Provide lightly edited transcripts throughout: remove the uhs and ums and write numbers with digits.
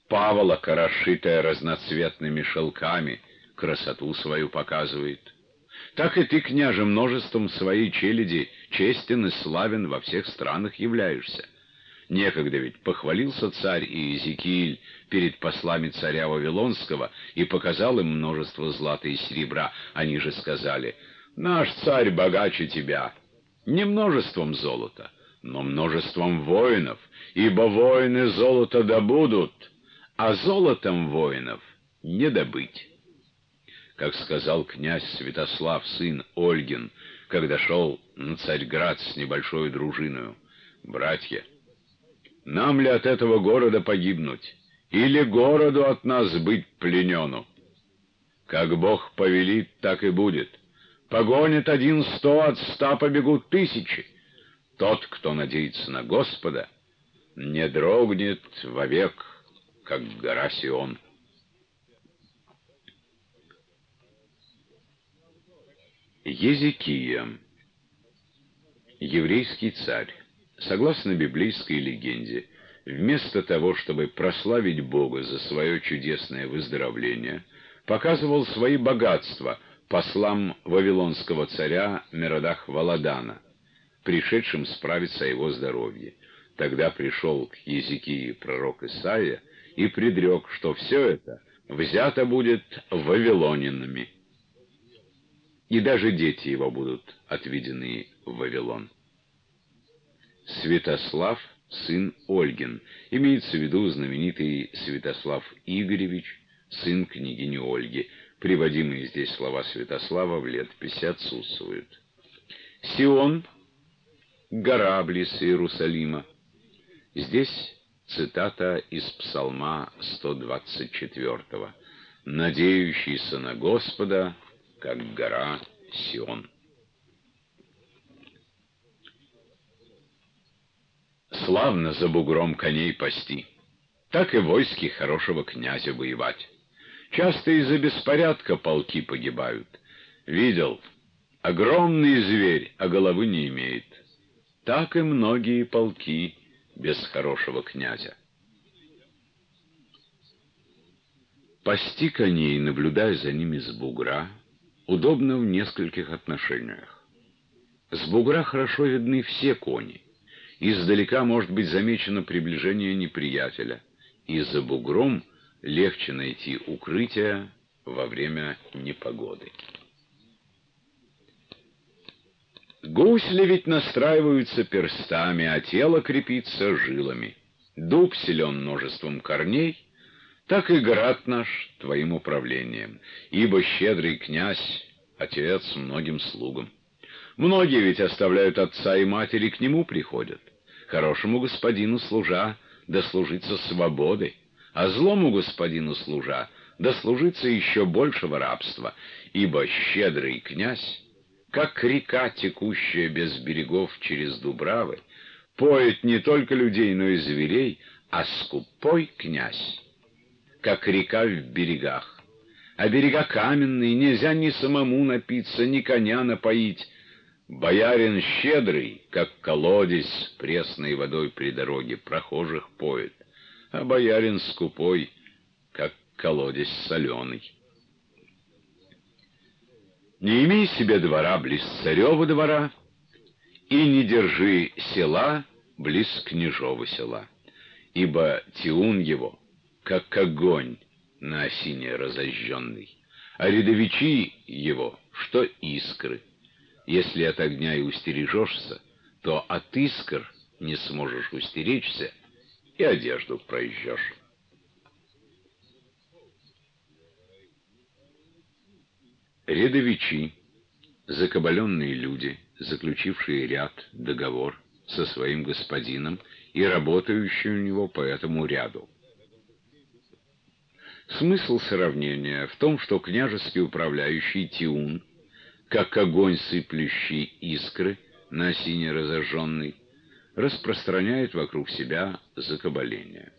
Паволока, расшитая разноцветными шелками, красоту свою показывает. Так и ты, княже, множеством своей челяди честен и славен во всех странах являешься. Некогда ведь похвалился царь Иезекииль перед послами царя Вавилонского и показал им множество злата и серебра. Они же сказали: «Наш царь богаче тебя, не множеством золота, но множеством воинов, ибо воины золото добудут, а золотом воинов не добыть». Как сказал князь Святослав, сын Ольгин, когда шел на Царьград с небольшой дружиною: «Братья, нам ли от этого города погибнуть, или городу от нас быть пленену? Как Бог повелит, так и будет. Погонит 100, от 100 побегут 1000. Тот, кто надеется на Господа, не дрогнет вовек, как гора Сион». Езекия, еврейский царь, согласно библейской легенде, вместо того, чтобы прославить Бога за свое чудесное выздоровление, показывал свои богатства послам вавилонского царя Меродах-Валадана, пришедшим справиться о его здоровье. Тогда пришел к Езекии пророк Исаия и предрек, что все это взято будет вавилонянами, и даже дети его будут отведены в Вавилон. Святослав, сын Ольгин, имеется в виду знаменитый Святослав Игоревич, сын княгини Ольги. Приводимые здесь слова Святослава в летописи отсутствуют. Сион — гора близ Иерусалима. Здесь цитата из Псалма 124: «Надеющийся на Господа, как гора Сион». Славно за бугром коней пасти, так и войски хорошего князя воевать. Часто из-за беспорядка полки погибают. Видел, огромный зверь, а головы не имеет. Так и многие полки без хорошего князя. Пасти коней, наблюдая за ними с бугра, удобно в нескольких отношениях. С бугра хорошо видны все кони. Издалека может быть замечено приближение неприятеля, и за бугром легче найти укрытие во время непогоды. Гусли ведь настраиваются перстами, а тело крепится жилами. Дуб силен множеством корней, так и град наш твоим управлением, ибо щедрый князь — отец многим слугам. Многие ведь оставляют отца и матери, к нему приходят. Хорошему господину служа, дослужиться свободы, а злому господину служа, дослужиться еще большего рабства, ибо щедрый князь, как река, текущая без берегов через дубравы, поет не только людей, но и зверей, а скупой князь, как река в берегах. А берега каменные, нельзя ни самому напиться, ни коня напоить. Боярин щедрый, как колодец пресной водой при дороге, прохожих поет, а боярин скупой, как колодец соленый. Не имей себе двора близ царева двора, и не держи села близ княжого села, ибо тиун его, как огонь на осине разожженный, а рядовичи его, что искры. Если от огня и устережешься, то от искр не сможешь устеречься и одежду проезжешь. Рядовичи — закабаленные люди, заключившие ряд, договор со своим господином и работающие у него по этому ряду. Смысл сравнения в том, что княжеский управляющий тиун, как огонь, сыплющий искры на осине разожженной, распространяет вокруг себя закабаление.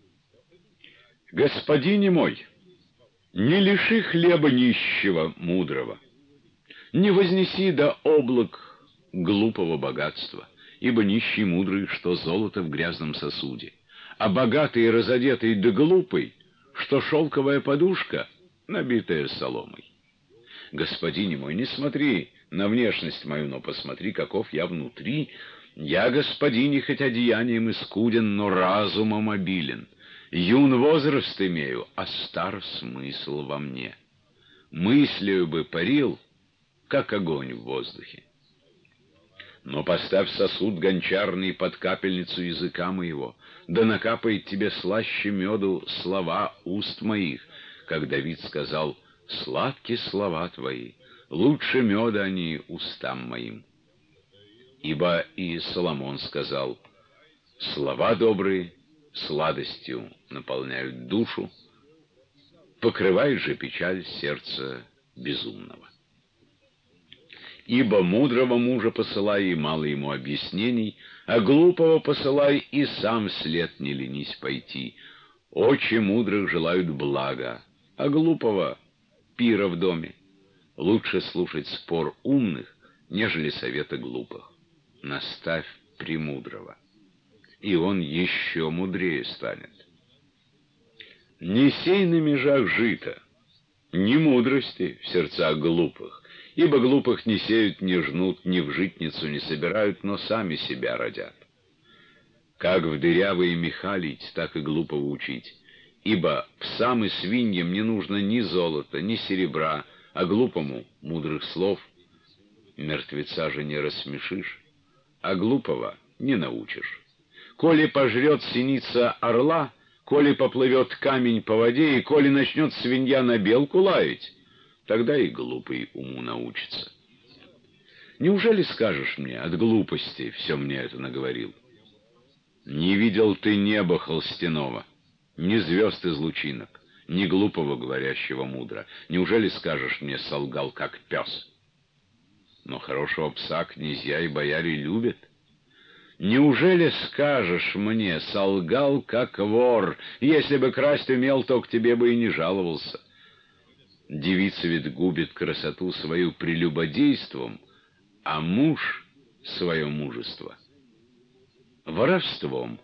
«Господине мой, не лиши хлеба нищего мудрого, не вознеси до облак глупого богатства, ибо нищий мудрый, что золото в грязном сосуде, а богатый и разодетый да глупый, что шелковая подушка, набитая соломой. Господине мой, не смотри на внешность мою, но посмотри, каков я внутри. Я, господине, хоть одеянием и скуден, но разумом обилен. Юн возраст имею, а стар смысл во мне. Мыслью бы парил, как огонь в воздухе. Но поставь сосуд гончарный под капельницу языка моего, да накапает тебе слаще меду слова уст моих, как Давид сказал: «Сладки слова твои, лучше меда они устам моим». Ибо и Соломон сказал: «Слова добрые сладостью наполняют душу, покрывает же печаль сердца безумного». Ибо мудрого мужа посылай, и мало ему объяснений, а глупого посылай, и сам след не ленись пойти. Очи мудрых желают блага, а глупого — пира в доме. Лучше слушать спор умных, нежели совета глупых. Наставь премудрого, и он еще мудрее станет. Не сей на межах жито, ни мудрости в сердцах глупых, ибо глупых не сеют, не жнут, ни в житницу не собирают, но сами себя родят. Как в дырявые меха лить, так и глупого учить, ибо псам и свиньям не нужно ни золота, ни серебра, а глупому мудрых слов. Мертвеца же не рассмешишь, а глупого не научишь. Коли пожрет синица орла, коли поплывет камень по воде, и коли начнет свинья на белку лаять, тогда и глупый уму научится. Неужели скажешь мне, от глупости все мне это наговорил? Не видел ты неба холстяного, ни звезд из лучинок, ни глупого, говорящего мудро. Неужели скажешь мне, солгал, как пес? Но хорошего пса князья и бояре любят. Неужели скажешь мне, солгал, как вор? Если бы красть умел, то к тебе бы и не жаловался. Девица ведь губит красоту свою прелюбодейством, а муж — свое мужество воровством.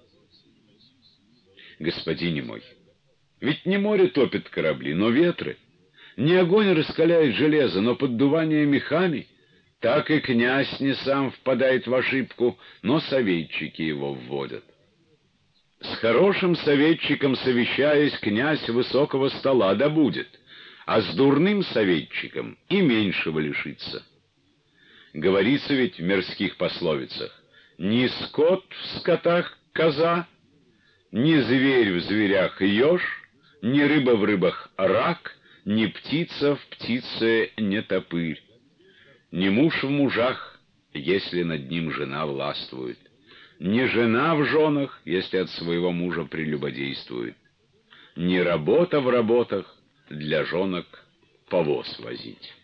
Господине мой, ведь не море топит корабли, но ветры. Не огонь раскаляет железо, но поддувание мехами. Так и князь не сам впадает в ошибку, но советчики его вводят. С хорошим советчиком совещаясь, князь высокого стола добудет, а с дурным советчиком и меньшего лишится. Говорится ведь в мирских пословицах: ни скот в скотах коза, ни зверь в зверях еж, ни рыба в рыбах рак, ни птица в птице не топырь. Не муж в мужах, если над ним жена властвует, не жена в женах, если от своего мужа прелюбодействует, не работа в работах для женок повоз возить.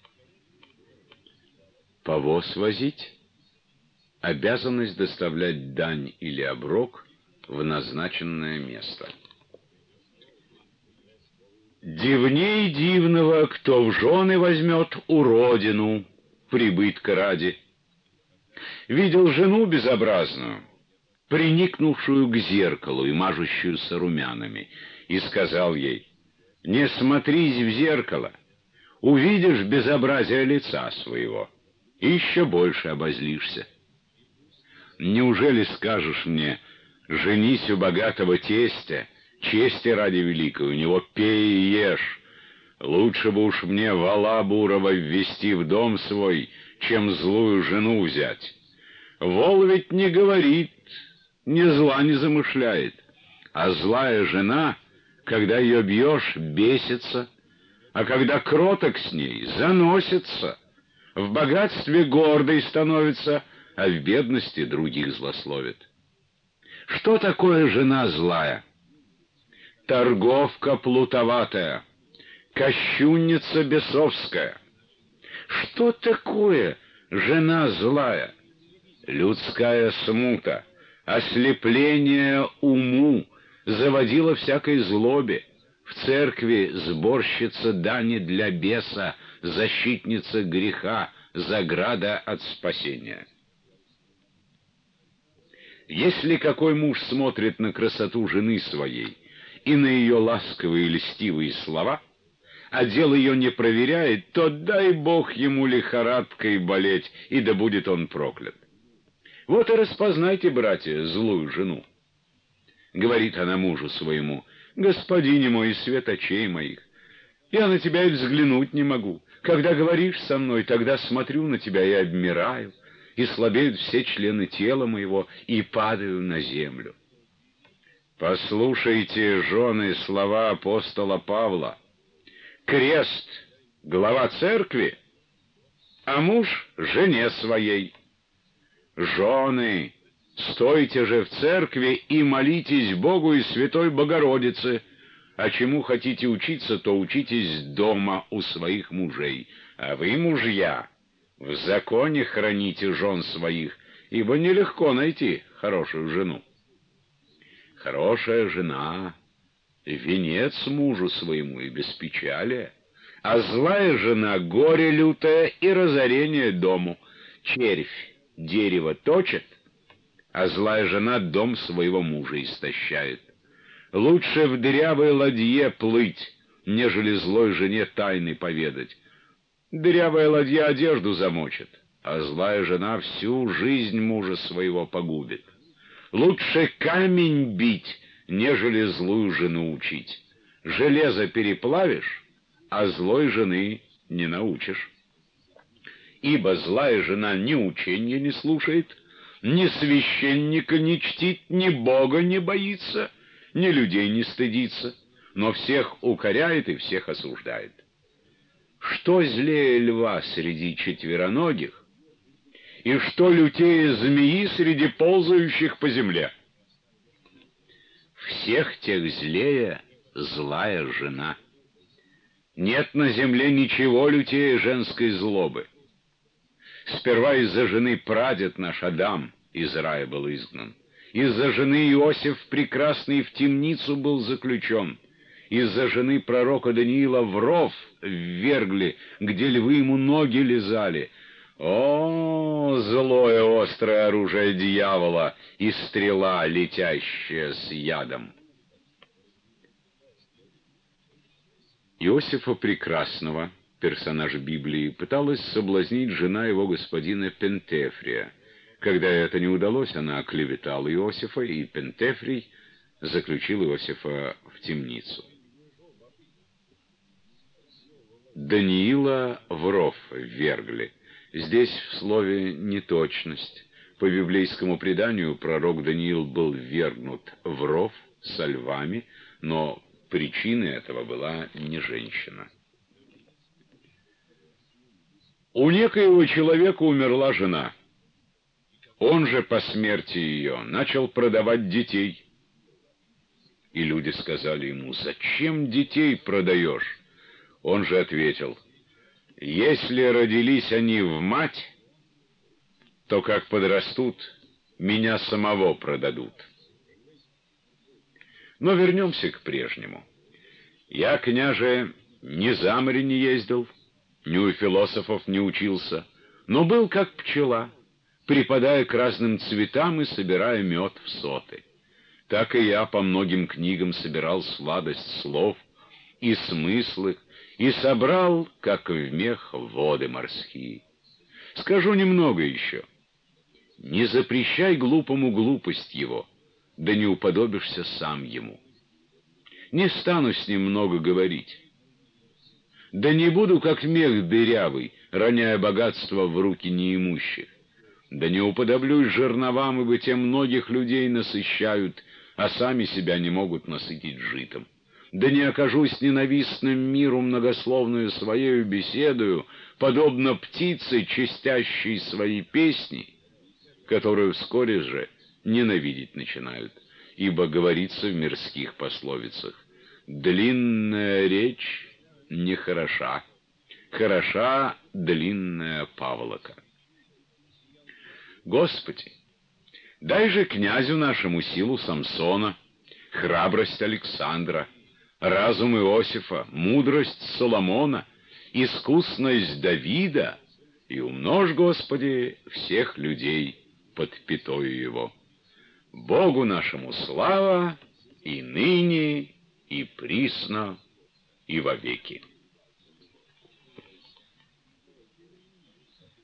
Повоз возить — обязанность доставлять дань или оброк в назначенное место. Дивней дивного, кто в жены возьмет уродину, прибытка ради. Видел жену безобразную, приникнувшую к зеркалу и мажущуюся румянами, и сказал ей: «Не смотрись в зеркало, увидишь безобразие лица своего, и еще больше обозлишься». Неужели скажешь мне: женись у богатого тестя, чести ради великой, у него пей и ешь? Лучше бы уж мне вола бурого ввести в дом свой, чем злую жену взять. Вол ведь не говорит, ни зла не замышляет, а злая жена, когда ее бьешь, бесится, а когда кроток с ней, заносится, в богатстве гордой становится, а в бедности других злословит. Что такое жена злая? Торговка плутоватая, кощунница бесовская. Что такое жена злая? Людская смута, ослепление уму, заводила всякой злобе. В церкви сборщица дани для беса, защитница греха, заграда от спасения. Если какой муж смотрит на красоту жены своей и на ее ласковые и льстивые слова, а дело ее не проверяет, то дай Бог ему лихорадкой болеть, и да будет он проклят. Вот и распознайте, братья, злую жену. Говорит она мужу своему: «Господине мой, свет очей моих, я на тебя и взглянуть не могу. Когда говоришь со мной, тогда смотрю на тебя и обмираю, и слабеют все члены тела моего, и падаю на землю». Послушайте, жены, слова апостола Павла. Крест — глава церкви, а муж — жене своей. Жены, стойте же в церкви и молитесь Богу и Святой Богородице, а чему хотите учиться, то учитесь дома у своих мужей. А вы, мужья, в законе храните жен своих, ибо нелегко найти хорошую жену. Хорошая жена — венец мужу своему и без печали, а злая жена — горе лютое и разорение дому. Червь дерево точит, а злая жена дом своего мужа истощает. Лучше в дырявой ладье плыть, нежели злой жене тайны поведать. Дырявая ладья одежду замочит, а злая жена всю жизнь мужа своего погубит. Лучше камень бить, нежели злую жену учить. Железо переплавишь, а злой жены не научишь. Ибо злая жена ни ученья не слушает, ни священника не чтит, ни Бога не боится, ни людей не стыдится, но всех укоряет и всех осуждает. Что злее льва среди четвероногих, и что лютее змеи среди ползающих по земле? Всех тех злее злая жена. Нет на земле ничего лютее женской злобы. Сперва из-за жены прадед наш Адам из рая был изгнан. Из-за жены Иосиф прекрасный в темницу был заключен. Из-за жены пророка Даниила в ров ввергли, где львы ему ноги лизали. О, злое острое оружие дьявола и стрела, летящая с ядом! Иосифа Прекрасного, персонаж Библии, пыталась соблазнить жена его господина Пентефрия. Когда это не удалось, она оклеветала Иосифа, и Пентефрий заключил Иосифа в темницу. Даниила в ров ввергли. Здесь в слове неточность. По библейскому преданию пророк Даниил был ввергнут в ров со львами, но причиной этого была не женщина. У некоего человека умерла жена. Он же по смерти ее начал продавать детей. И люди сказали ему: «Зачем детей продаешь?» Он же ответил: «Если родились они в мать, то как подрастут, меня самого продадут». Но вернемся к прежнему. Я, княже, ни за море не ездил, ни у философов не учился, но был как пчела, припадая к разным цветам и собирая мед в соты. Так и я по многим книгам собирал сладость слов и смыслы, и собрал, как в мех, воды морские. Скажу немного еще. Не запрещай глупому глупость его, да не уподобишься сам ему. Не стану с ним много говорить. Да не буду, как мех дырявый, роняя богатство в руки неимущих. Да не уподоблюсь жерновам, ибо те многих людей насыщают, а сами себя не могут насытить житом. Да не окажусь ненавистным миру многословную своею беседою, подобно птице, чистящей свои песни, которую вскоре же ненавидеть начинают, ибо говорится в мирских пословицах: «Длинная речь нехороша, хороша длинная павлока». Господи, дай же князю нашему силу Самсона, храбрость Александра, разум Иосифа, мудрость Соломона, искусность Давида, и умножь, Господи, всех людей под пятою его. Богу нашему слава и ныне, и присно, и вовеки.